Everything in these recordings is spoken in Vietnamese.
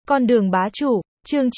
Con đường bá chủ, chương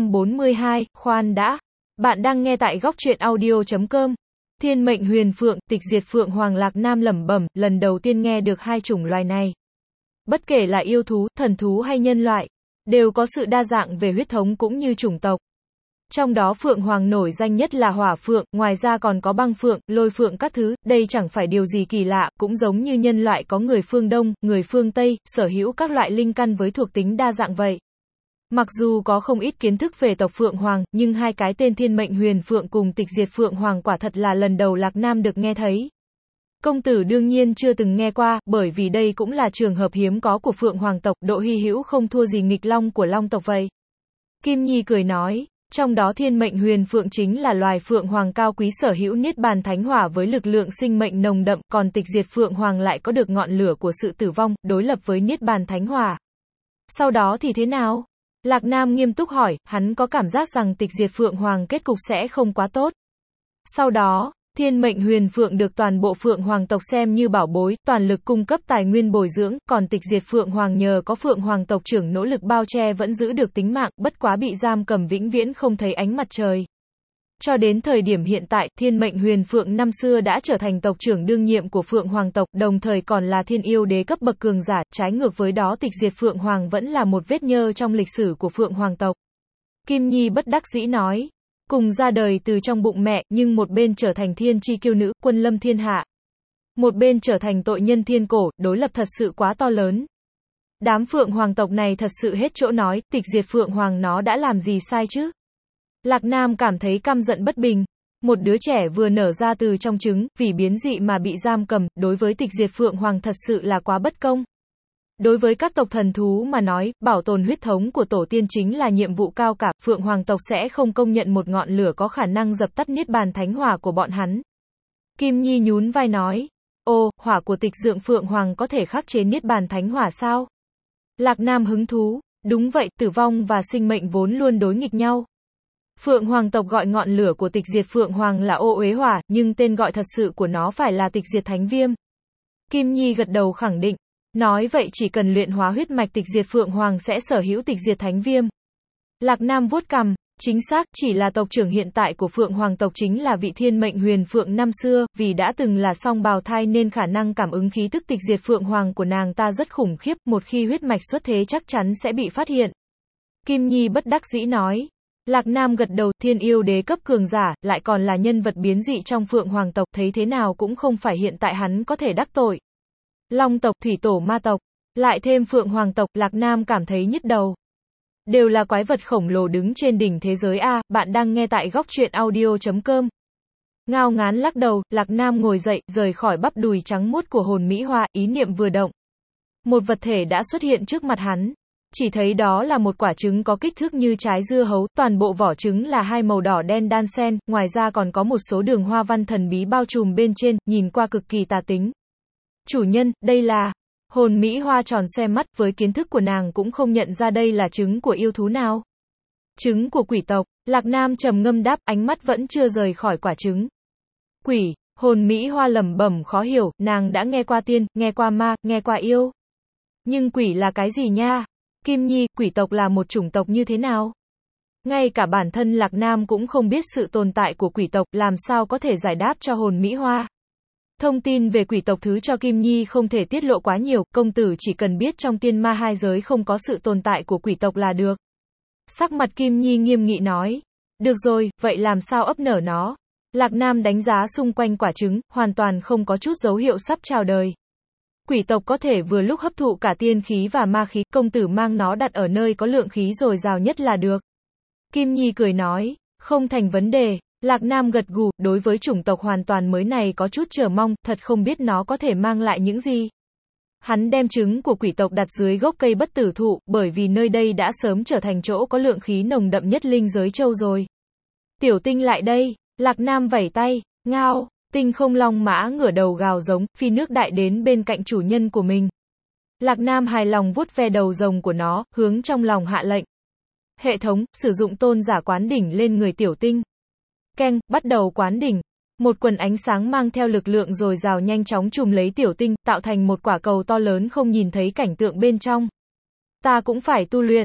942, khoan đã. Bạn đang nghe tại góc truyện audio.com. Thiên mệnh huyền phượng, tịch diệt phượng hoàng Lạc Nam lẩm bẩm, lần đầu tiên nghe được hai chủng loài này. Bất kể là yêu thú, thần thú hay nhân loại, đều có sự đa dạng về huyết thống cũng như chủng tộc. Trong đó phượng hoàng nổi danh nhất là hỏa phượng, ngoài ra còn có băng phượng, lôi phượng các thứ, đây chẳng phải điều gì kỳ lạ, cũng giống như nhân loại có người phương Đông, người phương Tây, sở hữu các loại linh căn với thuộc tính đa dạng vậy. Mặc dù có không ít kiến thức về tộc Phượng Hoàng, nhưng hai cái tên Thiên mệnh huyền phượng cùng tịch diệt Phượng Hoàng quả thật là lần đầu Lạc Nam được nghe thấy. Công tử đương nhiên chưa từng nghe qua, bởi vì đây cũng là trường hợp hiếm có của Phượng Hoàng tộc, độ hy hữu không thua gì nghịch long của long tộc vậy. Kim Nhi cười nói, trong đó Thiên mệnh huyền phượng chính là loài Phượng Hoàng cao quý sở hữu niết bàn thánh hỏa với lực lượng sinh mệnh nồng đậm, còn tịch diệt Phượng Hoàng lại có được ngọn lửa của sự tử vong, đối lập với niết bàn thánh hỏa. Sau đó thì thế nào? Lạc Nam nghiêm túc hỏi, hắn có cảm giác rằng tịch diệt Phượng Hoàng kết cục sẽ không quá tốt. Sau đó, Thiên mệnh huyền phượng được toàn bộ Phượng Hoàng tộc xem như bảo bối, toàn lực cung cấp tài nguyên bồi dưỡng, còn tịch diệt Phượng Hoàng nhờ có Phượng Hoàng tộc trưởng nỗ lực bao che vẫn giữ được tính mạng, bất quá bị giam cầm vĩnh viễn không thấy ánh mặt trời. Cho đến thời điểm hiện tại, Thiên mệnh huyền phượng năm xưa đã trở thành tộc trưởng đương nhiệm của Phượng Hoàng tộc, đồng thời còn là thiên yêu đế cấp bậc cường giả, trái ngược với đó tịch diệt Phượng Hoàng vẫn là một vết nhơ trong lịch sử của Phượng Hoàng tộc. Kim Nhi bất đắc dĩ nói, cùng ra đời từ trong bụng mẹ, nhưng một bên trở thành thiên chi kiêu nữ, quân lâm thiên hạ. Một bên trở thành tội nhân thiên cổ, đối lập thật sự quá to lớn. Đám Phượng Hoàng tộc này thật sự hết chỗ nói, tịch diệt Phượng Hoàng nó đã làm gì sai chứ? Lạc Nam cảm thấy căm giận bất bình. Một đứa trẻ vừa nở ra từ trong trứng, vì biến dị mà bị giam cầm, đối với tịch diệt Phượng Hoàng thật sự là quá bất công. Đối với các tộc thần thú mà nói, bảo tồn huyết thống của tổ tiên chính là nhiệm vụ cao cả, Phượng Hoàng tộc sẽ không công nhận một ngọn lửa có khả năng dập tắt niết bàn thánh hỏa của bọn hắn. Kim Nhi nhún vai nói, ô, hỏa của tịch dượng Phượng Hoàng có thể khắc chế niết bàn thánh hỏa sao? Lạc Nam hứng thú, đúng vậy, tử vong và sinh mệnh vốn luôn đối nghịch nhau. Phượng Hoàng tộc gọi ngọn lửa của tịch diệt Phượng Hoàng là ô uế hỏa, nhưng tên gọi thật sự của nó phải là tịch diệt thánh viêm. Kim Nhi gật đầu khẳng định, nói vậy chỉ cần luyện hóa huyết mạch tịch diệt Phượng Hoàng sẽ sở hữu tịch diệt thánh viêm. Lạc Nam vuốt cằm, chính xác, chỉ là tộc trưởng hiện tại của Phượng Hoàng tộc chính là vị Thiên mệnh huyền phượng năm xưa, vì đã từng là song bào thai nên khả năng cảm ứng khí tức tịch diệt Phượng Hoàng của nàng ta rất khủng khiếp, một khi huyết mạch xuất thế chắc chắn sẽ bị phát hiện. Kim Nhi bất đắc dĩ nói. Lạc Nam gật đầu, thiên yêu đế cấp cường giả, lại còn là nhân vật biến dị trong Phượng Hoàng tộc, thấy thế nào cũng không phải hiện tại hắn có thể đắc tội. Long tộc, thủy tổ ma tộc, lại thêm Phượng Hoàng tộc, Lạc Nam cảm thấy nhức đầu. Đều là quái vật khổng lồ đứng trên đỉnh thế giới a, bạn đang nghe tại góc truyện audio.com. Ngao ngán lắc đầu, Lạc Nam ngồi dậy, rời khỏi bắp đùi trắng muốt của hồn mỹ hoa, ý niệm vừa động. Một vật thể đã xuất hiện trước mặt hắn. Chỉ thấy đó là một quả trứng có kích thước như trái dưa hấu, toàn bộ vỏ trứng là hai màu đỏ đen đan xen, ngoài ra còn có một số đường hoa văn thần bí bao trùm bên trên, nhìn qua cực kỳ tà tính. Chủ nhân, đây là... Hồn Mỹ Hoa tròn xoe mắt, với kiến thức của nàng cũng không nhận ra đây là trứng của yêu thú nào. Trứng của quỷ tộc, Lạc Nam trầm ngâm đáp, ánh mắt vẫn chưa rời khỏi quả trứng. Quỷ, Hồn Mỹ Hoa lẩm bẩm khó hiểu, nàng đã nghe qua tiên, nghe qua ma, nghe qua yêu. Nhưng quỷ là cái gì nha? Kim Nhi, quỷ tộc là một chủng tộc như thế nào? Ngay cả bản thân Lạc Nam cũng không biết sự tồn tại của quỷ tộc, làm sao có thể giải đáp cho Hồn Mỹ Hoa. Thông tin về quỷ tộc thứ cho Kim Nhi không thể tiết lộ quá nhiều, công tử chỉ cần biết trong tiên ma hai giới không có sự tồn tại của quỷ tộc là được. Sắc mặt Kim Nhi nghiêm nghị nói. Được rồi, vậy làm sao ấp nở nó? Lạc Nam đánh giá xung quanh quả trứng, hoàn toàn không có chút dấu hiệu sắp chào đời. Quỷ tộc có thể vừa lúc hấp thụ cả tiên khí và ma khí, công tử mang nó đặt ở nơi có lượng khí dồi dào nhất là được. Kim Nhi cười nói, không thành vấn đề. Lạc Nam gật gù, đối với chủng tộc hoàn toàn mới này có chút chờ mong, thật không biết nó có thể mang lại những gì. Hắn đem trứng của quỷ tộc đặt dưới gốc cây bất tử thụ, bởi vì nơi đây đã sớm trở thành chỗ có lượng khí nồng đậm nhất linh giới châu rồi. Tiểu Tinh lại đây, Lạc Nam vẩy tay, ngao. Tinh không long mã ngửa đầu gào giống, phi nước đại đến bên cạnh chủ nhân của mình. Lạc Nam hài lòng vuốt ve đầu rồng của nó, hướng trong lòng hạ lệnh. Hệ thống, sử dụng tôn giả quán đỉnh lên người Tiểu Tinh. Keng, bắt đầu quán đỉnh. Một quần ánh sáng mang theo lực lượng dồi dào nhanh chóng trùm lấy Tiểu Tinh, tạo thành một quả cầu to lớn không nhìn thấy cảnh tượng bên trong. Ta cũng phải tu luyện.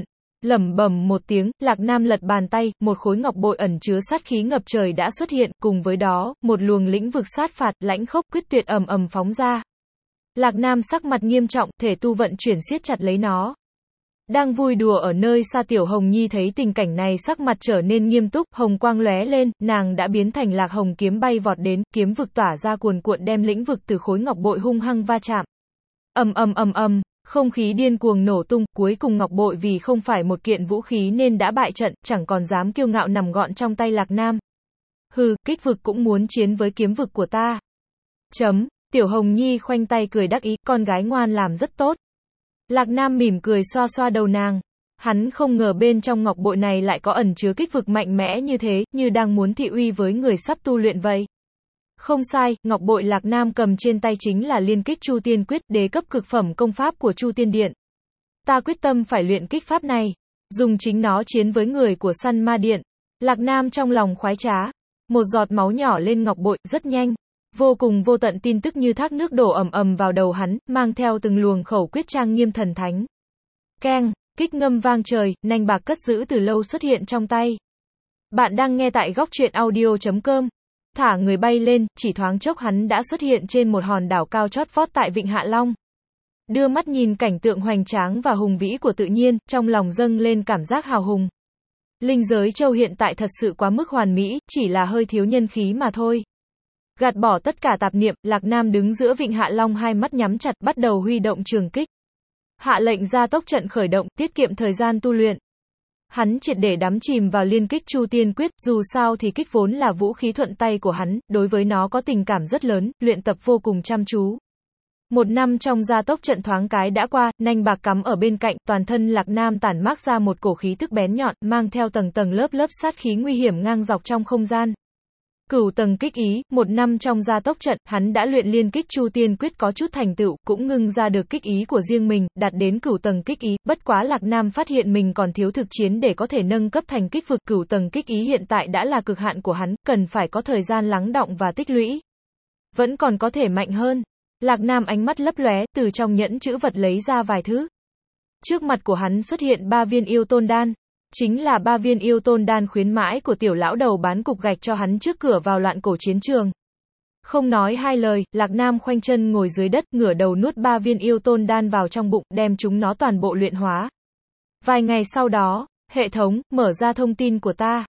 Lẩm bẩm một tiếng, Lạc Nam lật bàn tay, một khối ngọc bội ẩn chứa sát khí ngập trời đã xuất hiện, cùng với đó, một luồng lĩnh vực sát phạt, lãnh khốc, quyết tuyệt ầm ầm phóng ra. Lạc Nam sắc mặt nghiêm trọng, thể tu vận chuyển siết chặt lấy nó. Đang vui đùa ở nơi xa Tiểu Hồng Nhi thấy tình cảnh này sắc mặt trở nên nghiêm túc, hồng quang lóe lên, nàng đã biến thành Lạc Hồng kiếm bay vọt đến, kiếm vực tỏa ra cuồn cuộn đem lĩnh vực từ khối ngọc bội hung hăng va chạm. Ầm ầm ầm ầm, không khí điên cuồng nổ tung, cuối cùng ngọc bội vì không phải một kiện vũ khí nên đã bại trận, chẳng còn dám kiêu ngạo nằm gọn trong tay Lạc Nam. Hừ, kích vực cũng muốn chiến với kiếm vực của ta. Tiểu Hồng Nhi khoanh tay cười đắc ý, con gái ngoan làm rất tốt. Lạc Nam mỉm cười xoa xoa đầu nàng. Hắn không ngờ bên trong ngọc bội này lại có ẩn chứa kích vực mạnh mẽ như thế, như đang muốn thị uy với người sắp tu luyện vậy. Không sai, ngọc bội Lạc Nam cầm trên tay chính là Liên Kích Chu Tiên Quyết, đế cấp cực phẩm công pháp của Chu Tiên Điện. Ta quyết tâm phải luyện kích pháp này, dùng chính nó chiến với người của Săn Ma Điện. Lạc Nam trong lòng khoái trá. Một giọt máu nhỏ lên ngọc bội, rất nhanh. Vô cùng vô tận tin tức như thác nước đổ ầm ầm vào đầu hắn, mang theo từng luồng khẩu quyết trang nghiêm thần thánh. Keng, kích ngâm vang trời, nanh bạc cất giữ từ lâu xuất hiện trong tay. Bạn đang nghe tại góc truyện audio.com. Thả người bay lên, chỉ thoáng chốc hắn đã xuất hiện trên một hòn đảo cao chót vót tại Vịnh Hạ Long. Đưa mắt nhìn cảnh tượng hoành tráng và hùng vĩ của tự nhiên, trong lòng dâng lên cảm giác hào hùng. Linh giới châu hiện tại thật sự quá mức hoàn mỹ, chỉ là hơi thiếu nhân khí mà thôi. Gạt bỏ tất cả tạp niệm, Lạc Nam đứng giữa Vịnh Hạ Long hai mắt nhắm chặt, bắt đầu huy động trường kích. Hạ lệnh gia tốc trận khởi động, tiết kiệm thời gian tu luyện. Hắn triệt để đắm chìm vào Liên Kích Chu Tiên Quyết, dù sao thì kích vốn là vũ khí thuận tay của hắn, đối với nó có tình cảm rất lớn, luyện tập vô cùng chăm chú. Một năm trong gia tốc trận thoáng cái đã qua, nanh bạc cắm ở bên cạnh, toàn thân Lạc Nam tản mát ra một cổ khí tức bén nhọn, mang theo tầng tầng lớp lớp sát khí nguy hiểm ngang dọc trong không gian. Cửu tầng kích ý, một năm trong gia tốc trận, hắn đã luyện Liên Kích Chu Tiên Quyết có chút thành tựu, cũng ngưng ra được kích ý của riêng mình, đạt đến cửu tầng kích ý, bất quá Lạc Nam phát hiện mình còn thiếu thực chiến để có thể nâng cấp thành kích vực. Cửu tầng kích ý hiện tại đã là cực hạn của hắn, cần phải có thời gian lắng đọng và tích lũy. Vẫn còn có thể mạnh hơn. Lạc Nam ánh mắt lấp lóe, từ trong nhẫn chữ vật lấy ra vài thứ. Trước mặt của hắn xuất hiện 3 viên yêu tôn đan. Chính là 3 viên yêu tôn đan khuyến mãi của tiểu lão đầu bán cục gạch cho hắn trước cửa vào loạn cổ chiến trường. Không nói hai lời, Lạc Nam khoanh chân ngồi dưới đất, ngửa đầu nuốt 3 viên yêu tôn đan vào trong bụng, đem chúng nó toàn bộ luyện hóa. Vài ngày sau đó, hệ thống, mở ra thông tin của ta.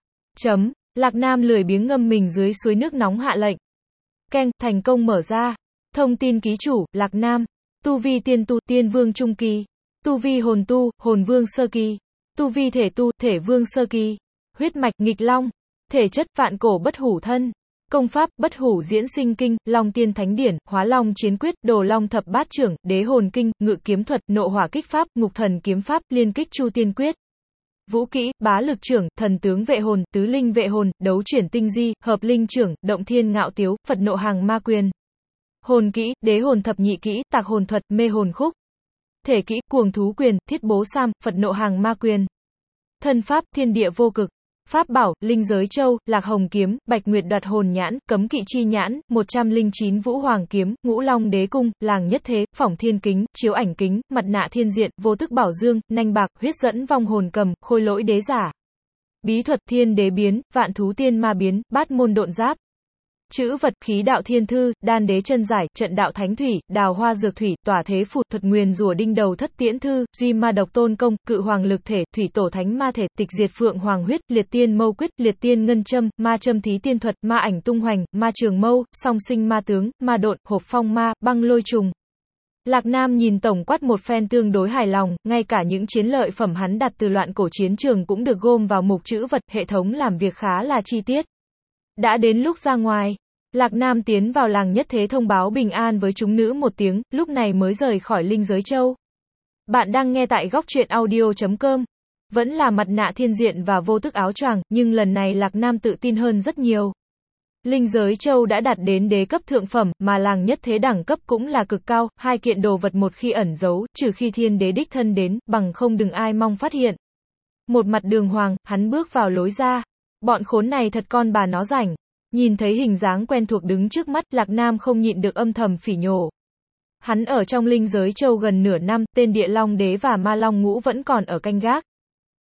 Lạc Nam lười biếng ngâm mình dưới suối nước nóng hạ lệnh. Keng, thành công mở ra. Thông tin ký chủ, Lạc Nam. Tu vi tiên tu, tiên vương trung kỳ. Tu vi hồn tu, hồn vương sơ kỳ. Tu vi thể tu, thể vương sơ kỳ. Huyết mạch, nghịch long. Thể chất, vạn cổ bất hủ thân. Công pháp, bất hủ diễn sinh kinh, long tiên thánh điển, hóa long chiến quyết, đồ long thập bát trưởng, đế hồn kinh, ngự kiếm thuật, nộ hỏa kích pháp, ngục thần kiếm pháp, Liên Kích Chu Tiên Quyết. Vũ kỹ, bá lực trưởng, thần tướng vệ hồn, tứ linh vệ hồn, đấu chuyển tinh di, hợp linh trưởng, động thiên ngạo tiếu, Phật nộ hàng ma quyền. Hồn kỹ, đế hồn thập nhị kỹ, tạc hồn thuật, mê hồn khúc. Thể kỹ, cuồng thú quyền, thiết bố sam, Phật nộ hàng ma quyền. Thân pháp, thiên địa vô cực. Pháp bảo, linh giới châu, lạc hồng kiếm, bạch nguyệt đoạt hồn nhãn, cấm kỵ chi nhãn, 109 vũ hoàng kiếm, ngũ long đế cung, làng nhất thế, phỏng thiên kính, chiếu ảnh kính, mặt nạ thiên diện, vô tức bảo dương, nanh bạc, huyết dẫn vong hồn cầm, khôi lỗi đế giả. Bí thuật thiên đế biến, vạn thú tiên ma biến, bát môn độn giáp. Chữ vật, khí đạo thiên thư, đan đế chân giải, trận đạo thánh thủy, đào hoa dược thủy, tỏa thế phù, thuật nguyền rủa đinh đầu thất tiễn thư, duy ma độc tôn công, cự hoàng lực thể, thủy tổ thánh ma thể, tịch diệt phượng hoàng huyết, liệt tiên mâu quyết, liệt tiên ngân châm, ma châm thí tiên thuật, ma ảnh tung hoành, ma trường mâu, song sinh ma tướng, ma độn, hộp phong ma, băng lôi trùng. Lạc Nam nhìn tổng quát một phen tương đối hài lòng, ngay cả những chiến lợi phẩm hắn đặt từ loạn cổ chiến trường cũng được gom vào mục chữ vật, hệ thống làm việc khá là chi tiết. Đã đến lúc ra ngoài. Lạc Nam tiến vào làng nhất thế thông báo bình an với chúng nữ một tiếng, lúc này mới rời khỏi linh giới châu. Bạn đang nghe tại góc truyện audio.com. Vẫn là mặt nạ thiên diện và vô tức áo choàng, nhưng lần này Lạc Nam tự tin hơn rất nhiều. Linh giới châu đã đạt đến đế cấp thượng phẩm, mà làng nhất thế đẳng cấp cũng là cực cao, hai kiện đồ vật một khi ẩn giấu, trừ khi thiên đế đích thân đến, bằng không đừng ai mong phát hiện. Một mặt đường hoàng, hắn bước vào lối ra. Bọn khốn này thật con bà nó rảnh. Nhìn thấy hình dáng quen thuộc đứng trước mắt, Lạc Nam không nhịn được âm thầm phỉ nhổ. Hắn ở trong linh giới châu gần nửa năm, tên địa long đế và ma long ngũ vẫn còn ở canh gác.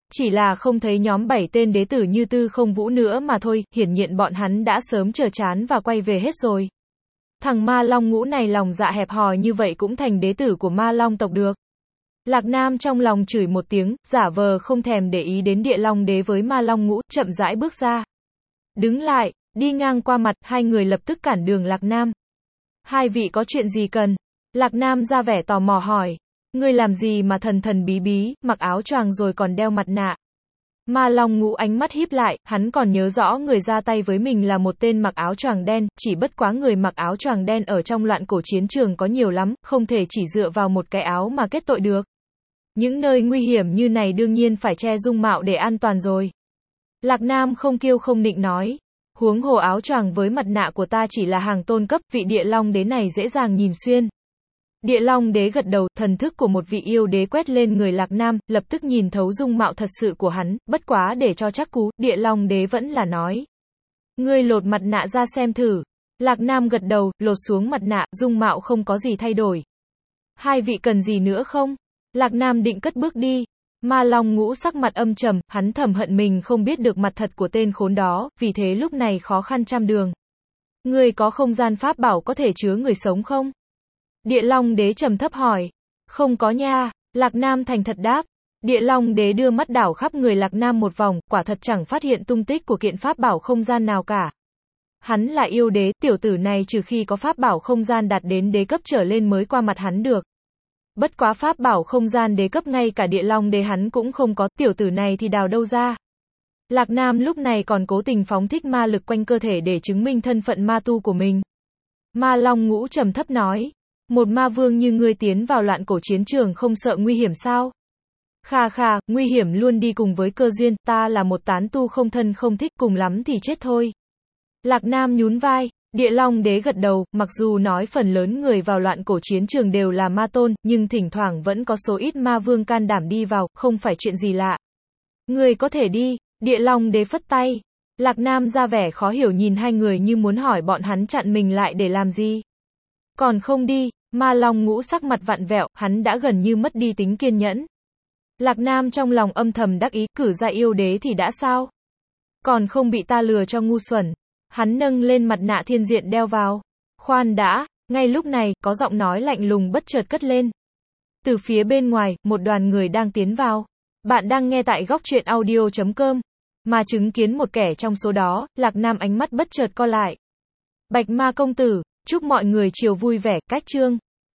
Chỉ là không thấy nhóm 7 tên đế tử như Tư Không Vũ nữa mà thôi, hiển nhiên bọn hắn đã sớm chờ chán và quay về hết rồi. Thằng Ma Long Ngũ này lòng dạ hẹp hòi như vậy cũng thành đế tử của Ma Long tộc được. Lạc Nam trong lòng chửi một tiếng, giả vờ không thèm để ý đến Địa Long Đế với Ma Long Ngũ, chậm rãi bước ra. Đứng lại, đi ngang qua mặt, hai người lập tức cản đường Lạc Nam. Hai vị có chuyện gì cần? Lạc Nam ra vẻ tò mò hỏi. Ngươi làm gì mà thần thần bí bí, mặc áo choàng rồi còn đeo mặt nạ? Ma Long Ngũ ánh mắt híp lại, hắn còn nhớ rõ người ra tay với mình là một tên mặc áo choàng đen, chỉ bất quá người mặc áo choàng đen ở trong loạn cổ chiến trường có nhiều lắm, không thể chỉ dựa vào một cái áo mà kết tội được. Những nơi nguy hiểm như này đương nhiên phải che dung mạo để an toàn rồi. Lạc Nam không kiêu không nịnh nói. Huống hồ áo choàng với mặt nạ của ta chỉ là hàng tôn cấp, vị Địa Long Đế này dễ dàng nhìn xuyên. Địa Long Đế gật đầu, thần thức của một vị yêu đế quét lên người Lạc Nam, lập tức nhìn thấu dung mạo thật sự của hắn, bất quá để cho chắc cú, Địa Long Đế vẫn là nói. Ngươi lột mặt nạ ra xem thử. Lạc Nam gật đầu, lột xuống mặt nạ, dung mạo không có gì thay đổi. Hai vị cần gì nữa không? Lạc Nam định cất bước đi. Ma Long Ngũ sắc mặt âm trầm, hắn thầm hận mình không biết được mặt thật của tên khốn đó, vì thế lúc này khó khăn trăm đường. Ngươi có không gian pháp bảo có thể chứa người sống không? Địa Long Đế trầm thấp hỏi. Không có nha, Lạc Nam thành thật đáp. Địa Long Đế đưa mắt đảo khắp người Lạc Nam một vòng, quả thật chẳng phát hiện tung tích của kiện pháp bảo không gian nào cả. Hắn là yêu đế, tiểu tử này trừ khi có pháp bảo không gian đạt đến đế cấp trở lên mới qua mặt hắn được. Bất quá pháp bảo không gian đế cấp ngay cả Địa Long Đế hắn cũng không có, tiểu tử này thì đào đâu ra. Lạc Nam lúc này còn cố tình phóng thích ma lực quanh cơ thể để chứng minh thân phận ma tu của mình. Ma Long Ngũ trầm thấp nói. Một ma vương như ngươi tiến vào loạn cổ chiến trường không sợ nguy hiểm sao? Khà khà, nguy hiểm luôn đi cùng với cơ duyên, ta là một tán tu không thân không thích, cùng lắm thì chết thôi. Lạc Nam nhún vai. Địa Long Đế gật đầu, mặc dù nói phần lớn người vào loạn cổ chiến trường đều là ma tôn, nhưng thỉnh thoảng vẫn có số ít ma vương can đảm đi vào, không phải chuyện gì lạ. Ngươi có thể đi. Địa Long Đế phất tay. Lạc Nam ra vẻ khó hiểu nhìn hai người như muốn hỏi bọn hắn chặn mình lại để làm gì. Còn không đi. Ma Long Ngũ sắc mặt vặn vẹo, hắn đã gần như mất đi tính kiên nhẫn. Lạc Nam trong lòng âm thầm đắc ý, cử ra yêu đế thì đã sao? Còn không bị ta lừa cho ngu xuẩn. Hắn nâng lên mặt nạ thiên diện đeo vào. Khoan đã, ngay lúc này, có giọng nói lạnh lùng bất chợt cất lên. Từ phía bên ngoài, một đoàn người đang tiến vào. Bạn đang nghe tại góc truyện audio.com. Mà chứng kiến một kẻ trong số đó, Lạc Nam ánh mắt bất chợt co lại. Bạch Ma công tử, chúc mọi người chiều vui vẻ, cách chương.